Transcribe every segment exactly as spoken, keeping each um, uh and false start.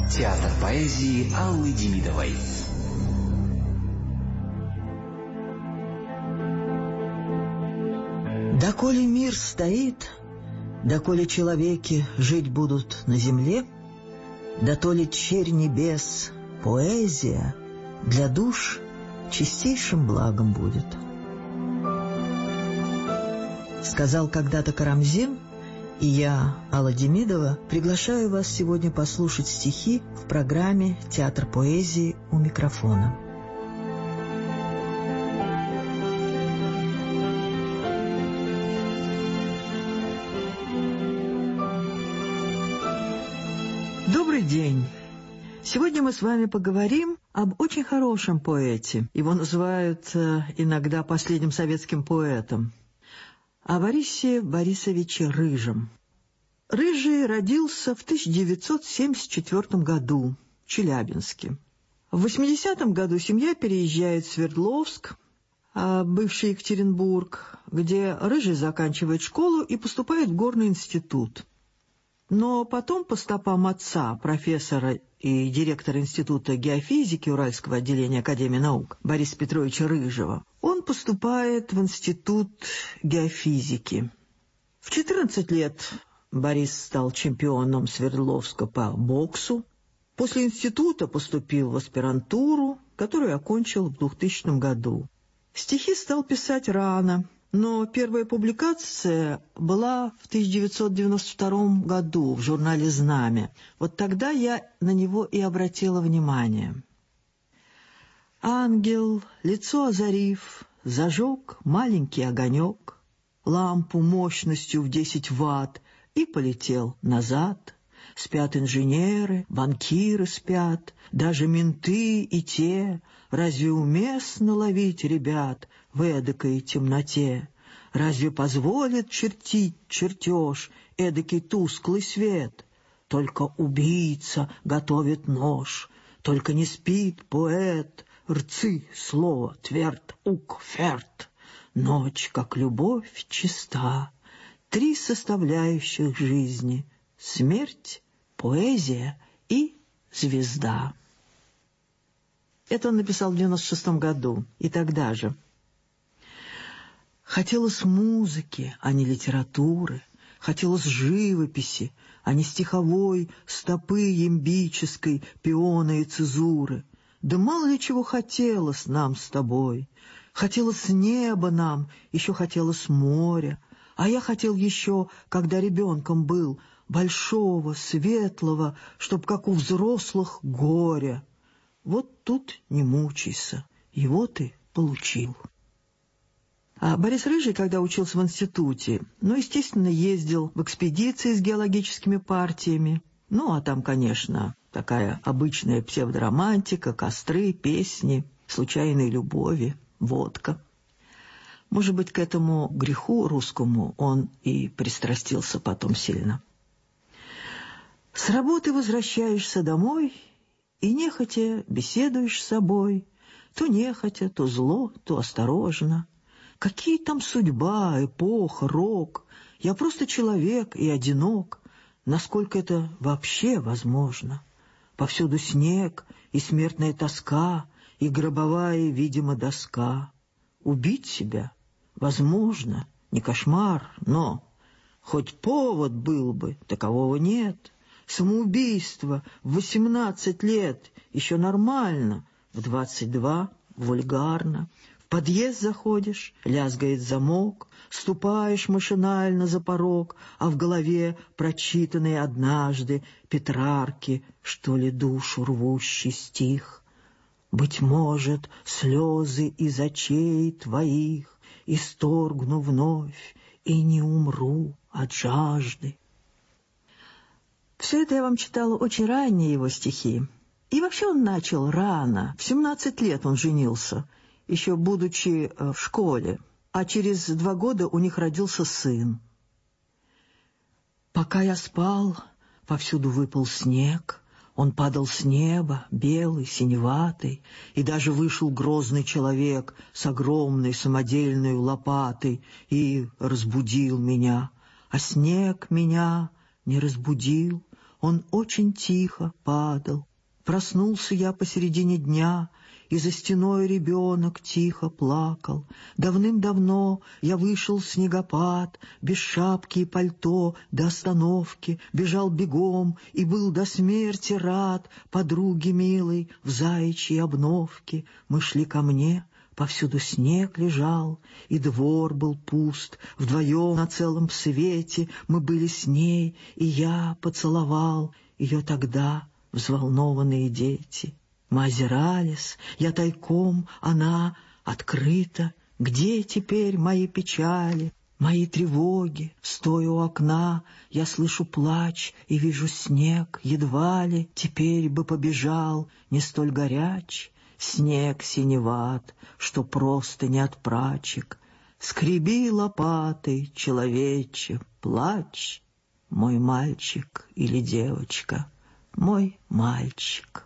Театр поэзии Аллы Демидовой. Доколе мир стоит, доколе человеки жить будут на земле, дотоле черь небес, поэзия для душ чистейшим благом будет. Сказал когда-то Карамзин, и я, Алла Демидова, приглашаю вас сегодня послушать стихи в программе «Театр поэзии» у микрофона. Добрый день! Сегодня мы с вами поговорим об очень хорошем поэте. Его называют э, иногда последним советским поэтом. О Борисе Борисовиче Рыжем. Рыжий родился в тысяча девятьсот семьдесят четвёртом году в Челябинске. В восьмидесятом году семья переезжает в Свердловск, бывший Екатеринбург, где Рыжий заканчивает школу и поступает в горный институт. Но потом по стопам отца, профессора и директора Института геофизики Уральского отделения Академии наук Бориса Петровича Рыжего, он поступает в Институт геофизики. В четырнадцать лет Борис стал чемпионом Свердловска по боксу. После института поступил в аспирантуру, которую окончил в двухтысячном году. Стихи стал писать рано, но первая публикация была в тысяча девятьсот девяносто втором году в журнале «Знамя». Вот тогда я на него и обратила внимание. Ангел, лицо озарив, зажег маленький огонек, лампу мощностью в десять ватт, и полетел назад. Спят инженеры, банкиры спят, даже менты и те. Разве уместно ловить ребят в эдакой темноте? Разве позволит чертить чертеж эдакий тусклый свет? Только убийца готовит нож, только не спит поэт. Рцы, слово, тверд, ук, ферт. Ночь, как любовь, чиста. Три составляющих жизни — смерть, поэзия и звезда. Это он написал в девяносто шестом году и тогда же. Хотелось музыки, а не литературы, хотелось живописи, а не стиховой, стопы ямбической, пиона и цезуры. Да мало ли чего хотелось нам с тобой. Хотелось неба нам, еще хотелось моря. А я хотел еще, когда ребенком был, большого, светлого, чтоб как у взрослых горя. Вот тут не мучайся, его ты получил. А Борис Рыжий, когда учился в институте, ну, естественно, ездил в экспедиции с геологическими партиями. Ну, а там, конечно, такая обычная псевдоромантика, костры, песни, случайные любови, водка. Может быть, к этому греху русскому он и пристрастился потом сильно. С работы возвращаешься домой и нехотя беседуешь с собой, то нехотя, то зло, то осторожно. Какие там судьба, эпоха, рок? Я просто человек и одинок. Насколько это вообще возможно? Повсюду снег и смертная тоска, и гробовая, видимо, доска. Убить себя? Возможно, не кошмар, но хоть повод был бы, такового нет. Самоубийство в восемнадцать лет еще нормально, в двадцать два вульгарно. В подъезд заходишь, лязгает замок, ступаешь машинально за порог, а в голове прочитанный однажды Петрарки, что ли, душу рвущий стих. Быть может, слезы из очей твоих исторгну вновь и не умру от жажды. Все это я вам читала очень ранние его стихи. И вообще он начал рано. В семнадцать лет он женился, еще будучи в школе. А через два года у них родился сын. Пока я спал, повсюду выпал снег. Он падал с неба, белый, синеватый, и даже вышел грозный человек с огромной самодельной лопатой и разбудил меня. А снег меня не разбудил, он очень тихо падал. Проснулся я посередине дня, и за стеной ребенок тихо плакал. Давным-давно я вышел в снегопад, без шапки и пальто, до остановки, бежал бегом и был до смерти рад подруге милой в заячьей обновке. Мы шли ко мне, повсюду снег лежал, и двор был пуст. Вдвоем на целом свете мы были с ней, и я поцеловал ее тогда, взволнованные дети. Мы озирались, я тайком, она открыто. Где теперь мои печали, мои тревоги? Стоя у окна, я слышу плач и вижу снег. Едва ли теперь бы побежал, не столь горяч. Снег синеват, что просто не от прачек. Скреби лопатой, человече, плачь, мой мальчик или девочка, мой мальчик.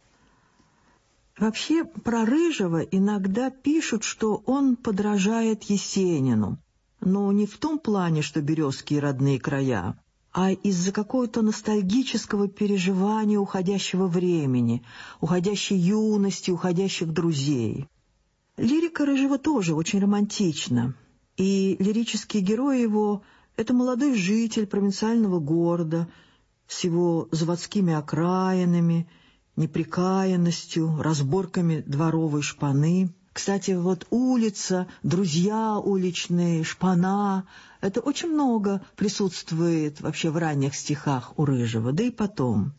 Вообще про Рыжего иногда пишут, что он подражает Есенину, но не в том плане, что березские родные края, а из-за какого-то ностальгического переживания уходящего времени, уходящей юности, уходящих друзей. Лирика Рыжего тоже очень романтична, и лирический герой его — это молодой житель провинциального города с его заводскими окраинами, неприкаянностью, разборками дворовой шпаны. Кстати, вот улица, друзья уличные, шпана — это очень много присутствует вообще в ранних стихах у Рыжего, да и потом.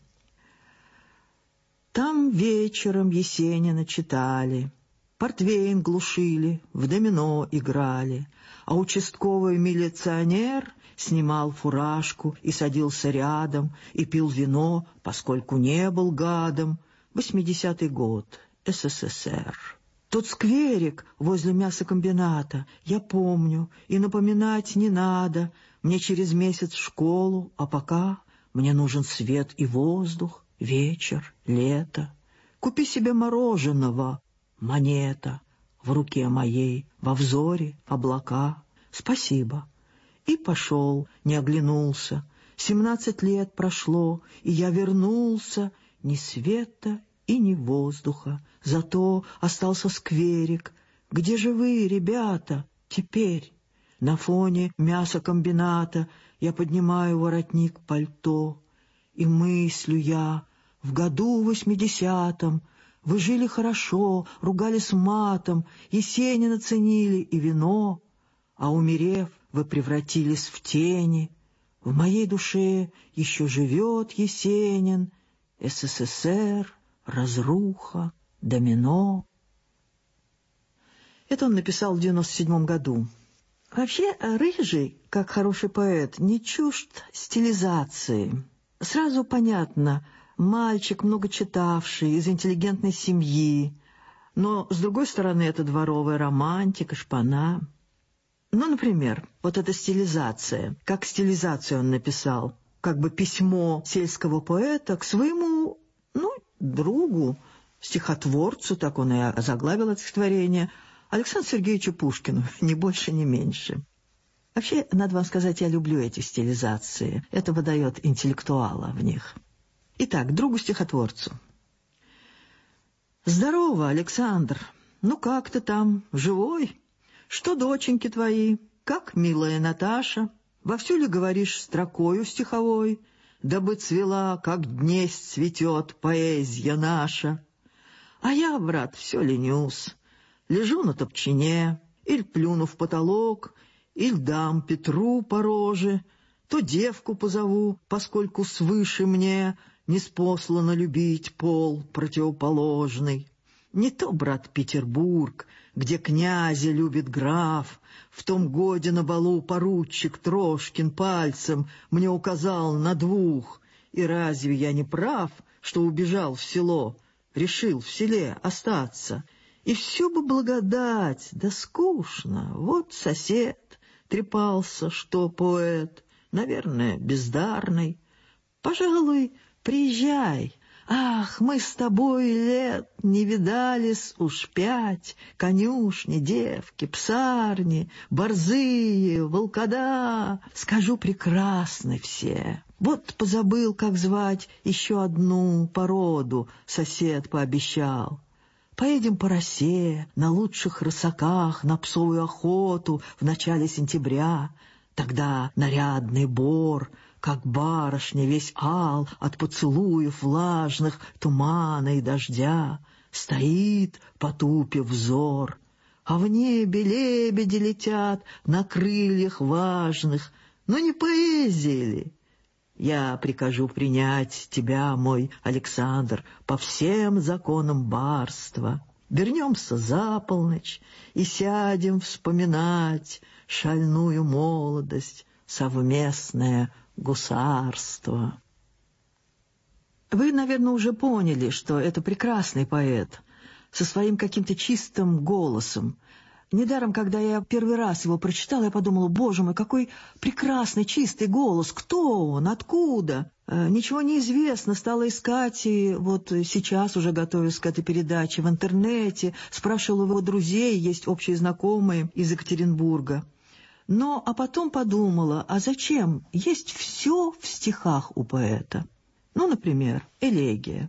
Там вечером Есенина читали, портвейн глушили, в домино играли, а участковый милиционер снимал фуражку и садился рядом, и пил вино, поскольку не был гадом. Восьмидесятый год, СССР. Тот скверик возле мясокомбината я помню, и напоминать не надо. Мне через месяц в школу, а пока мне нужен свет и воздух, вечер, лето. Купи себе мороженого, монета, в руке моей, во взоре облака. Спасибо. И пошел, не оглянулся. Семнадцать лет прошло, и я вернулся. Ни света и ни воздуха. Зато остался скверик. Где же вы, ребята, теперь? На фоне мясокомбината я поднимаю воротник пальто. И мыслю я, в году восьмидесятом вы жили хорошо, ругались матом, Есенина ценили и вино, а умерев, вы превратились в тени. В моей душе еще живет Есенин, СССР, разруха, домино. Это он написал в девяносто седьмом году. Вообще, Рыжий, как хороший поэт, не чужд стилизации. Сразу понятно, мальчик, много читавший, из интеллигентной семьи, но, с другой стороны, это дворовая романтика, шпана. Ну, например, вот эта стилизация. Как стилизацию он написал? Как бы письмо сельского поэта к своему, ну, другу, стихотворцу, так он и озаглавил это стихотворение, Александру Сергеевичу Пушкину, ни больше, ни меньше. Вообще, надо вам сказать, я люблю эти стилизации. Это выдает интеллектуала в них. Итак, другу-стихотворцу. «Здорово, Александр. Ну как ты там, живой? Что доченьки твои? Как милая Наташа? Вовсю ли говоришь строкою стиховой, дабы цвела, как днесь цветет поэзия наша? А я, брат, все ленюсь, лежу на топчине, или плюну в потолок, или дам Петру по роже, то девку позову, поскольку свыше мне неспослано любить пол противоположный. Не то, брат, Петербург, где князя любит граф. В том годе на балу поручик Трошкин пальцем мне указал на двух. И разве я не прав, что убежал в село, решил в селе остаться? И все бы благодать, да скучно. Вот сосед трепался, что поэт, наверное, бездарный. Пожалуй, приезжай, Ах, мы с тобой лет не видались уж пять, конюшни, девки, псарни, борзые, волкода. Скажу, прекрасны все. Вот позабыл, как звать еще одну породу, сосед пообещал. Поедем по росе, на лучших рысаках, на псовую охоту в начале сентября. Тогда нарядный бор, как барышня, весь ал от поцелуев влажных, тумана и дождя, стоит, потупив взор, а в небе лебеди летят на крыльях важных. Но не поэзия ли? Я прикажу принять тебя, мой Александр, по всем законам барства. Вернемся за полночь и сядем вспоминать шальную молодость, совместное гусарство. Вы, наверное, уже поняли, что это прекрасный поэт со своим каким-то чистым голосом. Недаром, когда я первый раз его прочитала, я подумала: боже мой, какой прекрасный чистый голос! Кто он? Откуда? Э, ничего не известно. Стала искать, и вот сейчас уже готовюсь к этой передаче в интернете. Спрашивала его друзей, есть общие знакомые из Екатеринбурга. Но, а потом подумала, а зачем? Есть все в стихах у поэта. Ну, например, элегия.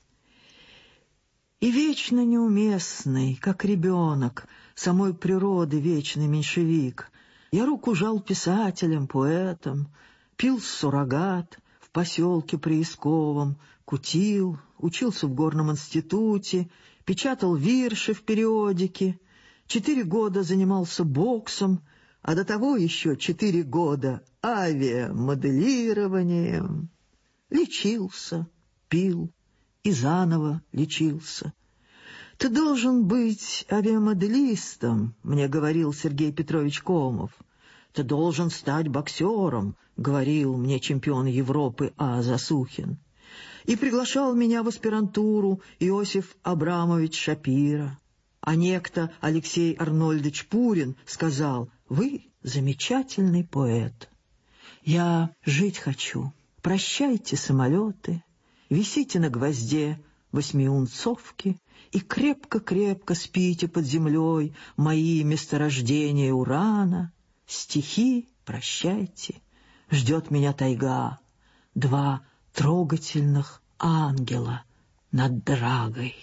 И вечно неуместный, как ребенок, самой природы вечный меньшевик, я руку жал писателям, поэтам, пил суррогат в поселке Приисковом, кутил, учился в горном институте, печатал вирши в периодике, четыре года занимался боксом, а до того еще четыре года авиамоделированием. Лечился, пил и заново лечился. «Ты должен быть авиамоделистом», — мне говорил Сергей Петрович Комов. «Ты должен стать боксером», — говорил мне чемпион Европы А. Засухин. И приглашал меня в аспирантуру Иосиф Абрамович Шапира. А некто Алексей Арнольдович Пурин сказал: «Вы замечательный поэт. Я жить хочу. Прощайте самолеты, висите на гвозде восьмиунцовки и крепко-крепко спите под землей мои месторождения урана. Стихи прощайте, ждет меня тайга, два трогательных ангела над Драгой».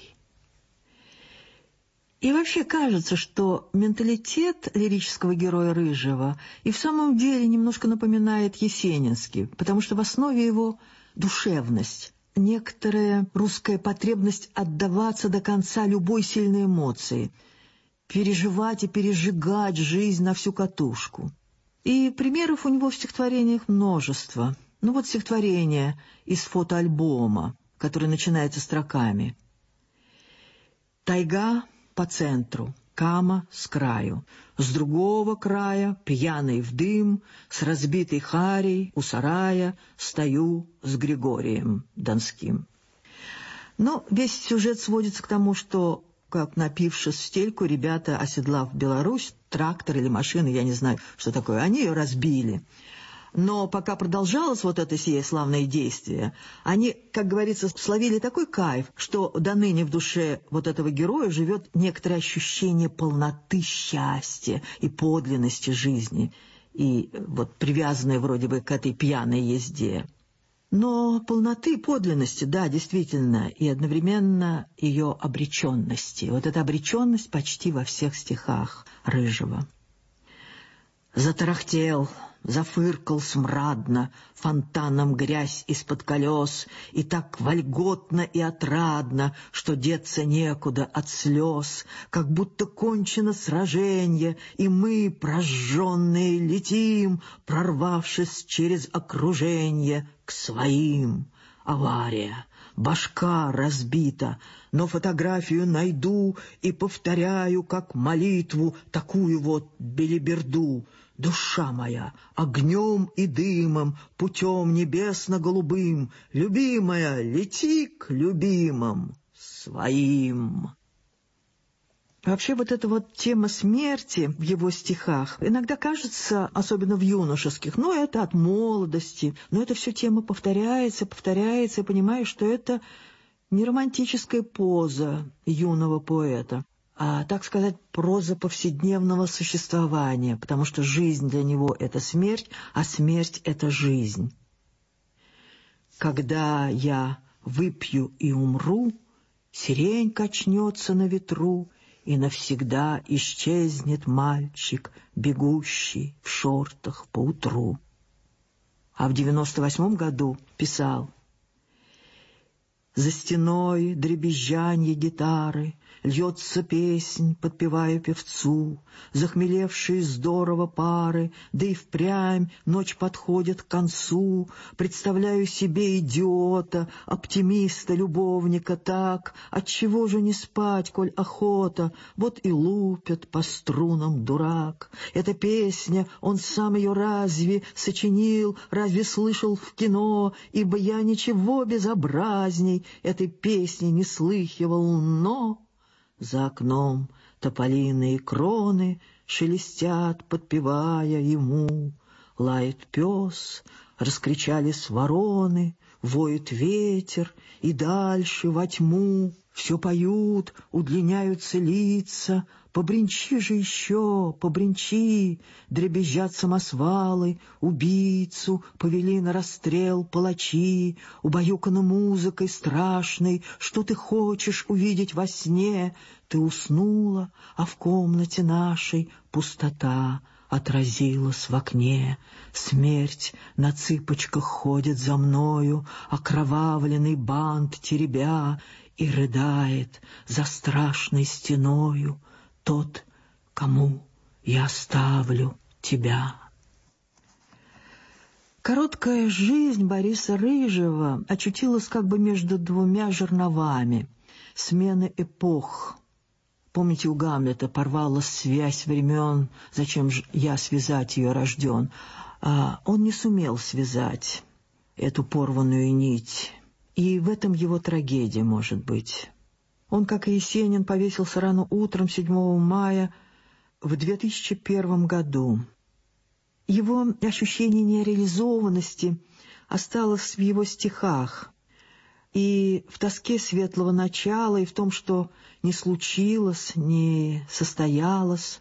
И вообще кажется, что менталитет лирического героя Рыжего и в самом деле немножко напоминает есенинский, потому что в основе его душевность, некоторая русская потребность отдаваться до конца любой сильной эмоции, переживать и пережигать жизнь на всю катушку. И примеров у него в стихотворениях множество. Ну вот стихотворение из фотоальбома, который начинается строками. «Тайга по центру, кама с краю, с другого края, пьяный в дым, с разбитой харей у сарая стою с Григорием Донским». Но весь сюжет сводится к тому, что, как напившись в стельку, ребята, оседлав Беларусь, трактор или машину, я не знаю, что такое, они ее разбили. Но пока продолжалось вот это сие славное действие, они, как говорится, словили такой кайф, что до ныне в душе вот этого героя живет некоторое ощущение полноты счастья и подлинности жизни, и вот привязанное вроде бы к этой пьяной езде. Но полноты, подлинности, да, действительно, и одновременно ее обреченности. Вот эта обреченность почти во всех стихах Рыжего. Затарахтел, зафыркал смрадно, фонтаном грязь из-под колес, и так вольготно и отрадно, что деться некуда от слез, как будто кончено сраженье, и мы, прожженные, летим, прорвавшись через окруженье к своим. Авария, башка разбита, но фотографию найду и повторяю, как молитву, такую вот белиберду. Душа моя, огнем и дымом, путем небесно-голубым, любимая, лети к любимым своим. Вообще вот эта вот тема смерти в его стихах иногда кажется, особенно в юношеских, ну это от молодости, но это все тема повторяется, повторяется, и понимаешь, что это не романтическая поза юного поэта, а, так сказать, проза повседневного существования, потому что жизнь для него — это смерть, а смерть — это жизнь. Когда я выпью и умру, сирень качнется на ветру, и навсегда исчезнет мальчик, бегущий в шортах поутру. А в девяносто восьмом году писал: «За стеной дребезжанье гитары, льется песнь, подпеваю певцу, захмелевшие здорово пары, да и впрямь ночь подходит к концу. Представляю себе идиота, оптимиста, любовника так, отчего же не спать, коль охота, вот и лупят по струнам дурак. Эта песня, он сам ее разве сочинил, разве слышал в кино, ибо я ничего безобразней этой песни не слыхивал, но...» За окном тополиные кроны шелестят, подпевая ему. Лает пес, раскричались вороны, воет ветер, и дальше во тьму. Все поют, удлиняются лица. Побринчи же еще, побринчи. Дребезжат самосвалы, убийцу повели на расстрел палачи. Убаюкана музыкой страшной, что ты хочешь увидеть во сне. Ты уснула, а в комнате нашей пустота отразилась в окне. Смерть на цыпочках ходит за мною, окровавленный бант теребя, и рыдает за страшной стеною тот, кому я оставлю тебя. Короткая жизнь Бориса Рыжего очутилась как бы между двумя жерновами смены эпох. Помните, у Гамлета порвалась связь времен, зачем же я связать ее рожден? А он не сумел связать эту порванную нить. И в этом его трагедия, может быть. Он, как и Есенин, повесился рано утром седьмого мая в две тысячи первом году. Его ощущение нереализованности осталось в его стихах, и в тоске светлого начала, и в том, что не случилось, не состоялось.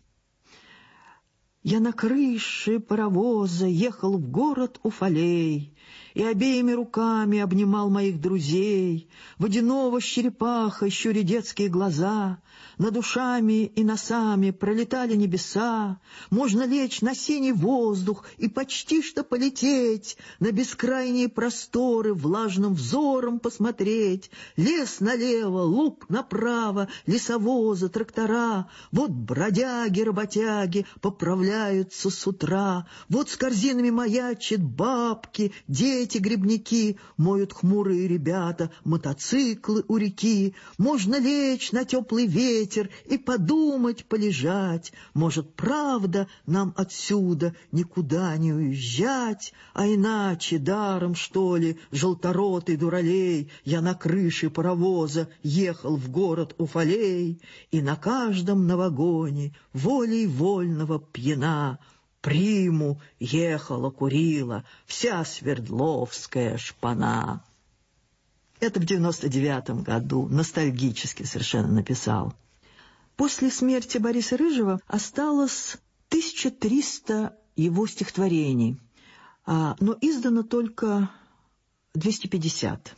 Я на крыше паровоза ехал в город Уфалей и обеими руками обнимал моих друзей. Водяного с черепахой щуря детские глаза, над ушами и носами пролетали небеса. Можно лечь на синий воздух и почти что полететь, на бескрайние просторы влажным взором посмотреть. Лес налево, луг направо, лесовозы, трактора. Вот бродяги-работяги поправляются с утра. Вот с корзинами маячат бабки, дети-грибники, моют хмурые ребята мотоциклы у реки. Можно лечь на теплый ветер и подумать, полежать. Может, правда, нам отсюда никуда не уезжать, а иначе даром, что ли, желторотый дуралей, я на крыше паровоза ехал в город Уфалей, и на каждом на вагоне волей вольного пьяна приму ехала, курила вся Свердловская шпана. Это в девяносто девятом году, ностальгически совершенно написал. После смерти Бориса Рыжего осталось тысяча триста его стихотворений, но издано только двести пятьдесят.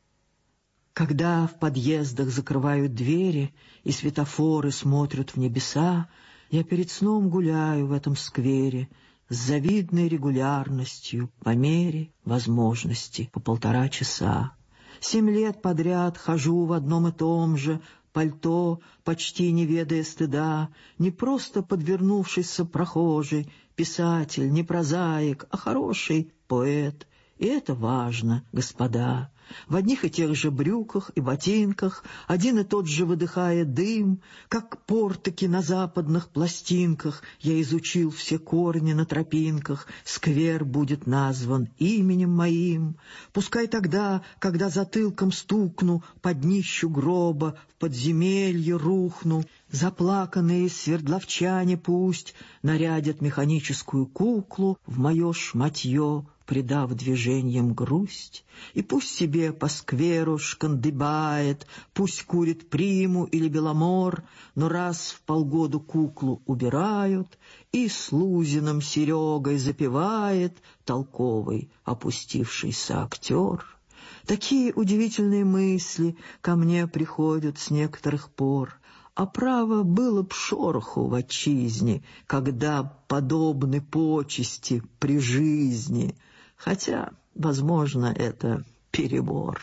Когда в подъездах закрывают двери и светофоры смотрят в небеса, я перед сном гуляю в этом сквере с завидной регулярностью по мере возможности по полтора часа. Семь лет подряд хожу в одном и том же пальто, почти не ведая стыда, не просто подвернувшийся прохожий, писатель, не прозаик, а хороший поэт. И это важно, господа. В одних и тех же брюках и ботинках один и тот же выдыхает дым, как портики на западных пластинках. Я изучил все корни на тропинках, сквер будет назван именем моим. Пускай тогда, когда затылком стукну по днищу гроба, в подземелье рухну, заплаканные свердловчане пусть нарядят механическую куклу в мое шматье, придав движением грусть, и пусть себе толпе по скверу шкандыбает, пусть курит приму или беломор, но раз в полгоду куклу убирают, и с Лузиным Серегой запевает толковый опустившийся актер. Такие удивительные мысли ко мне приходят с некоторых пор. А право, было б шороху в отчизне, когда подобны почести при жизни, хотя, возможно, это перебор.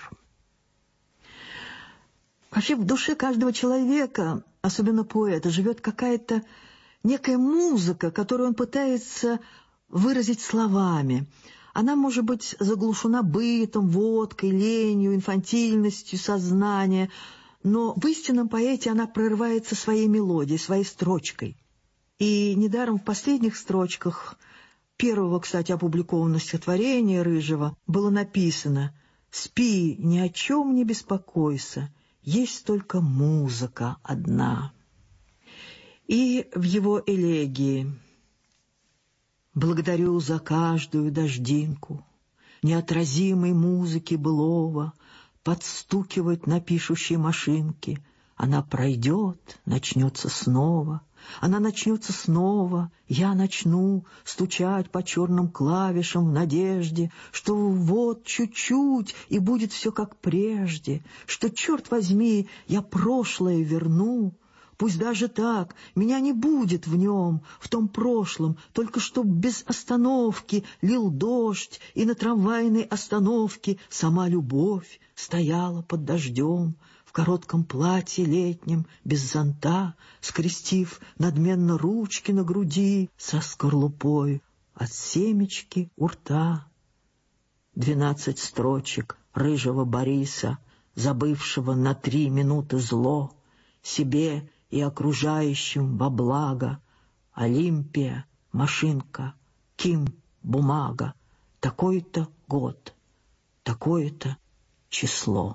Вообще в душе каждого человека, особенно поэта, живет какая-то некая музыка, которую он пытается выразить словами. Она может быть заглушена бытом, водкой, ленью, инфантильностью сознания, но в истинном поэте она прорывается своей мелодией, своей строчкой. И недаром в последних строчках первого, кстати, опубликованного стихотворения Рыжего было написано: «Спи, ни о чем не беспокойся, есть только музыка одна». И в его элегии: «Благодарю за каждую дождинку неотразимой музыки былого, подстукивать на пишущей машинке. Она пройдет, начнется снова, она начнется снова, я начну стучать по черным клавишам в надежде, что вот чуть-чуть, и будет все как прежде, что, черт возьми, я прошлое верну. Пусть даже так, меня не будет в нем, в том прошлом, только чтоб без остановки лил дождь, и на трамвайной остановке сама любовь стояла под дождем, в коротком платье летнем, без зонта, скрестив надменно ручки на груди, со скорлупой от семечки у рта». Двенадцать строчек рыжего Бориса, забывшего на три минуты зло, себе и окружающим во благо. Олимпия, машинка, Ким, бумага, такой-то год, такое-то число.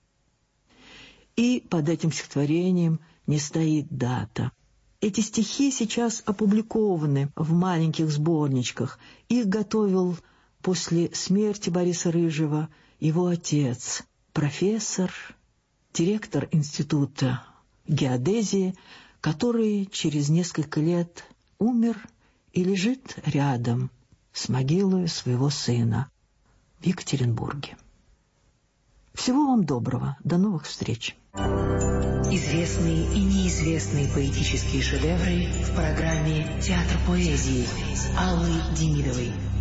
И под этим стихотворением не стоит дата. Эти стихи сейчас опубликованы в маленьких сборничках. Их готовил после смерти Бориса Рыжего его отец, профессор, директор института геодезии, который через несколько лет умер и лежит рядом с могилой своего сына в Екатеринбурге. Всего вам доброго, до новых встреч. Известные и неизвестные поэтические шедевры в программе «Театр поэзии» Аллы Демидовой.